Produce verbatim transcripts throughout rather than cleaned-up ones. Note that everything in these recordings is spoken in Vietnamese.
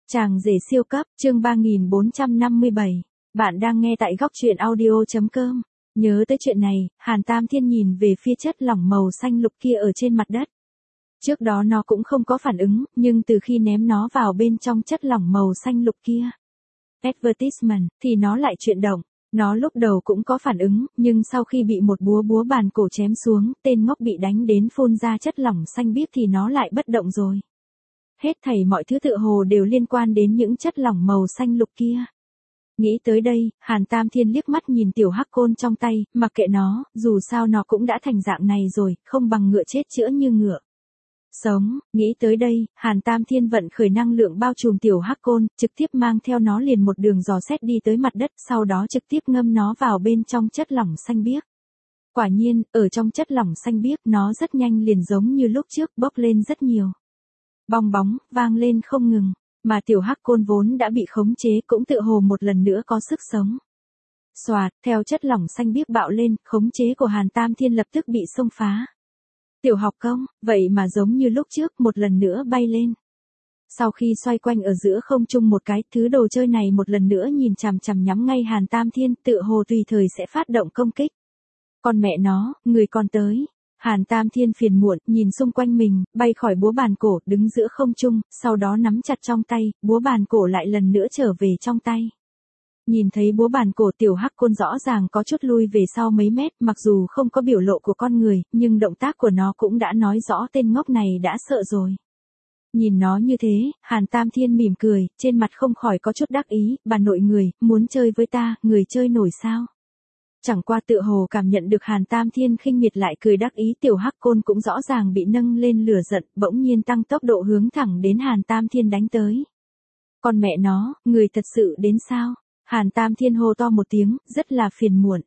Chàng rể siêu cấp, chương ba nghìn bốn trăm năm mươi bảy. Bạn đang nghe tại góc truyện audio.com. Nhớ tới chuyện này, Hàn Tam Thiên nhìn về phía chất lỏng màu xanh lục kia ở trên mặt đất. Trước đó nó cũng không có phản ứng, nhưng từ khi ném nó vào bên trong chất lỏng màu xanh lục kia, advertisement, thì nó lại chuyển động. Nó lúc đầu cũng có phản ứng, nhưng sau khi bị một búa búa bàn cổ chém xuống, tên ngốc bị đánh đến phun ra chất lỏng xanh biếc thì nó lại bất động rồi. Hết thảy mọi thứ tựa hồ đều liên quan đến những chất lỏng màu xanh lục kia. Nghĩ tới đây, Hàn Tam Thiên liếc mắt nhìn tiểu hắc côn trong tay, mặc kệ nó, dù sao nó cũng đã thành dạng này rồi, không bằng ngựa chết chữa như ngựa sống. Nghĩ tới đây, Hàn Tam Thiên vận khởi năng lượng bao trùm tiểu hắc côn, trực tiếp mang theo nó liền một đường dò xét đi tới mặt đất, sau đó trực tiếp ngâm nó vào bên trong chất lỏng xanh biếc. Quả nhiên, ở trong chất lỏng xanh biếc nó rất nhanh liền giống như lúc trước bốc lên rất nhiều. Bong bóng, vang lên không ngừng, mà tiểu hắc côn vốn đã bị khống chế cũng tựa hồ một lần nữa có sức sống. Xoạt, theo chất lỏng xanh biếc bạo lên, khống chế của Hàn Tam Thiên lập tức bị xông phá. Tiểu học công, vậy mà giống như lúc trước một lần nữa bay lên. Sau khi xoay quanh ở giữa không trung một cái, thứ đồ chơi này một lần nữa nhìn chằm chằm nhắm ngay Hàn Tam Thiên, tựa hồ tùy thời sẽ phát động công kích. Con mẹ nó, người còn tới. Hàn Tam Thiên phiền muộn, nhìn xung quanh mình, bay khỏi búa bàn cổ, đứng giữa không trung, sau đó nắm chặt trong tay, búa bàn cổ lại lần nữa trở về trong tay. Nhìn thấy búa bàn cổ tiểu hắc côn rõ ràng có chút lui về sau mấy mét, mặc dù không có biểu lộ của con người, nhưng động tác của nó cũng đã nói rõ tên ngốc này đã sợ rồi. Nhìn nó như thế, Hàn Tam Thiên mỉm cười, trên mặt không khỏi có chút đắc ý, bà nội người, muốn chơi với ta, người chơi nổi sao? Chẳng qua tựa hồ cảm nhận được Hàn Tam Thiên khinh miệt lại cười đắc ý, tiểu hắc côn cũng rõ ràng bị nâng lên lửa giận, bỗng nhiên tăng tốc độ hướng thẳng đến Hàn Tam Thiên đánh tới. Con mẹ nó, người thật sự đến sao? Hàn Tam Thiên hô to một tiếng, rất là phiền muộn.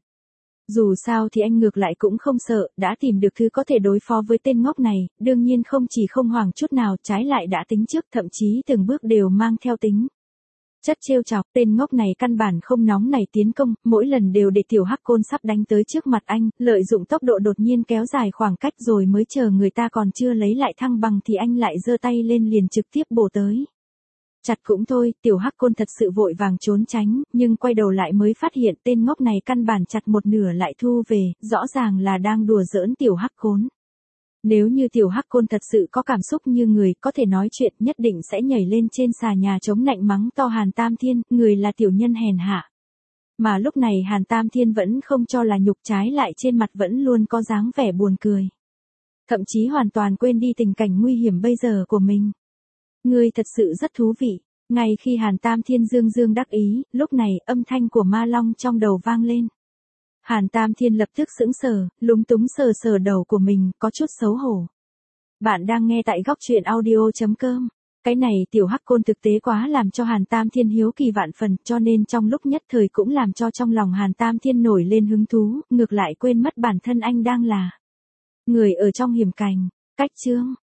Dù sao thì anh ngược lại cũng không sợ, đã tìm được thứ có thể đối phó với tên ngốc này, đương nhiên không chỉ không hoảng chút nào, trái lại đã tính trước, thậm chí từng bước đều mang theo tính chất trêu chọc. Tên ngốc này căn bản không nóng nảy tiến công, mỗi lần đều để tiểu hắc côn sắp đánh tới trước mặt anh, lợi dụng tốc độ đột nhiên kéo dài khoảng cách rồi mới chờ người ta còn chưa lấy lại thăng bằng thì anh lại giơ tay lên liền trực tiếp bổ tới. Chặt cũng thôi, tiểu hắc côn thật sự vội vàng trốn tránh, nhưng quay đầu lại mới phát hiện tên ngốc này căn bản chặt một nửa lại thu về, rõ ràng là đang đùa giỡn tiểu hắc côn. Nếu như tiểu hắc côn thật sự có cảm xúc như người, có thể nói chuyện, nhất định sẽ nhảy lên trên xà nhà chống nạnh mắng to Hàn Tam Thiên, người là tiểu nhân hèn hạ. Mà lúc này Hàn Tam Thiên vẫn không cho là nhục, trái lại trên mặt vẫn luôn có dáng vẻ buồn cười. Thậm chí hoàn toàn quên đi tình cảnh nguy hiểm bây giờ của mình. Người thật sự rất thú vị. Ngay khi Hàn Tam Thiên dương dương đắc ý, lúc này âm thanh của ma long trong đầu vang lên. Hàn Tam Thiên lập tức sững sờ, lúng túng sờ sờ đầu của mình, có chút xấu hổ. Bạn đang nghe tại góc truyện audio.com. Cái này tiểu hắc côn thực tế quá làm cho Hàn Tam Thiên hiếu kỳ vạn phần, cho nên trong lúc nhất thời cũng làm cho trong lòng Hàn Tam Thiên nổi lên hứng thú, ngược lại quên mất bản thân anh đang là người ở trong hiểm cảnh. Cách chương